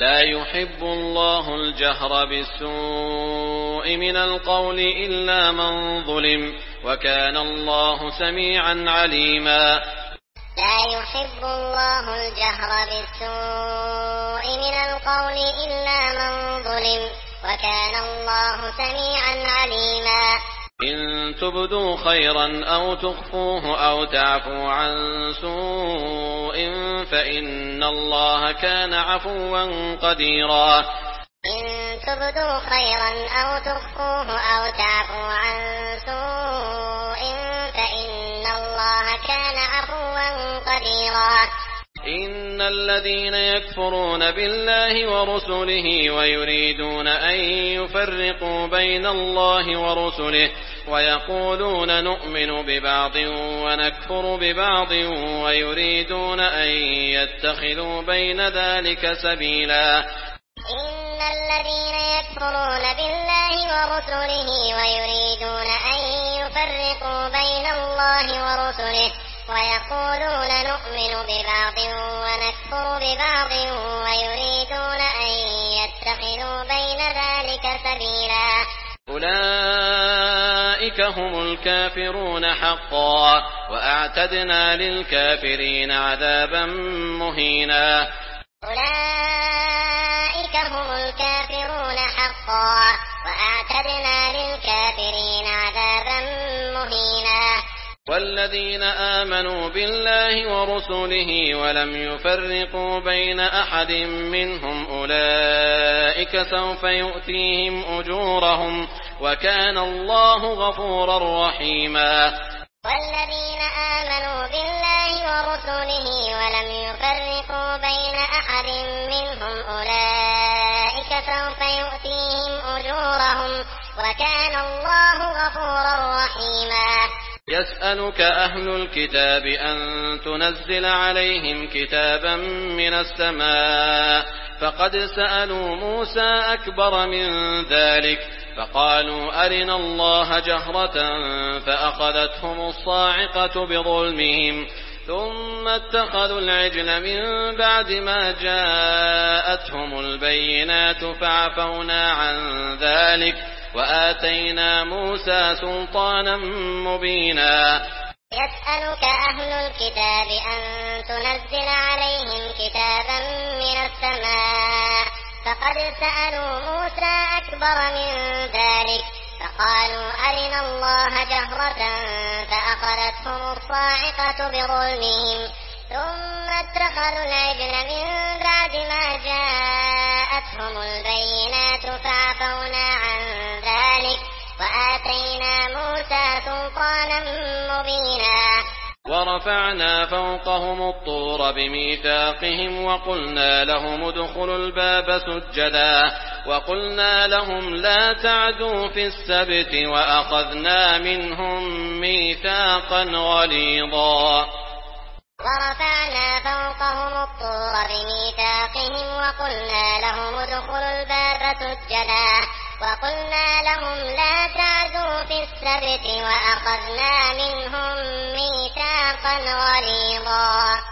لا يحب الله الجهر بالسوء من القول إلا من ظلم وكان الله سميعا عليما. لا يحب الله الجهر بالسوء من القول إلا من ظلم وكان الله سميعا عليما. إن تبدوا خيرا أو تخفوه أو تعفوا عن سوء فإن الله كان عفوا قديرا. إن تبدوا خيرا أو تخفوه أو تعفوا عن سوء فإن الله كان عفوا قديرا. إن الذين يكفرون بالله ورسله ويريدون أن يفرقوا بين الله ورسله ويقولون نؤمن ببعض ونكفر ببعض ويريدون أن يتخذوا بين ذلك سبيلا. إن الذين يكفرون بالله ورسله ويريدون أن يفرقوا بين الله ورسله ويقولون نؤمن ببعض ونكفر ببعض ويريدون أن يتخذوا بين ذلك سبيلا. أولئك هم الكافرون حقا وأعتدنا للكافرين عذابا مهينا. أولئك هم الكافرون حقا وأعتدنا للكافرين عذابا مهينا. والذين آمنوا بالله ورسله ولم يفرقوا بين أحد منهم أولئك سوف يؤتيهم أجورهم وكان الله غفورا رحيما. والذين آمنوا بالله ورسله ولم يفرقوا بين أحد منهم أولئك سوف يؤتيهم أجورهم وكان الله غفورا رحيما. يسألك أهل الكتاب أن تنزل عليهم كتابا من السماء فقد سألوا موسى أكبر من ذلك فقالوا أرنا الله جهرة فأخذتهم الصاعقة بظلمهم ثم اتخذوا العجل من بعد ما جاءتهم البينات فعفونا عن ذلك وآتينا موسى سلطانا مبينا. يسألك أهل الكتاب أن تنزل عليهم كتابا من السماء فقد سألوا موسى أكبر من ذلك فقالوا أرنا الله جهرة فأخذتهم الصاعقة بظلمهم ثم اتخذوا العجل من بعد ما جاءتهم البينات فعفونا عن ذلك وآتينا موسى سلطانا مبينا. ورفعنا فوقهم الطور بميثاقهم وقلنا لهم ادخلوا الباب سجدا وقلنا لهم لا تعدوا في السبت وأخذنا منهم ميثاقا غليظا. ورفعنا فوقهم الطور بميثاقهم وقلنا لهم ادخلوا الباب سجدا وقلنا لهم لا تعدوا في السبت وأخذنا منهم ميثاقا غليظا.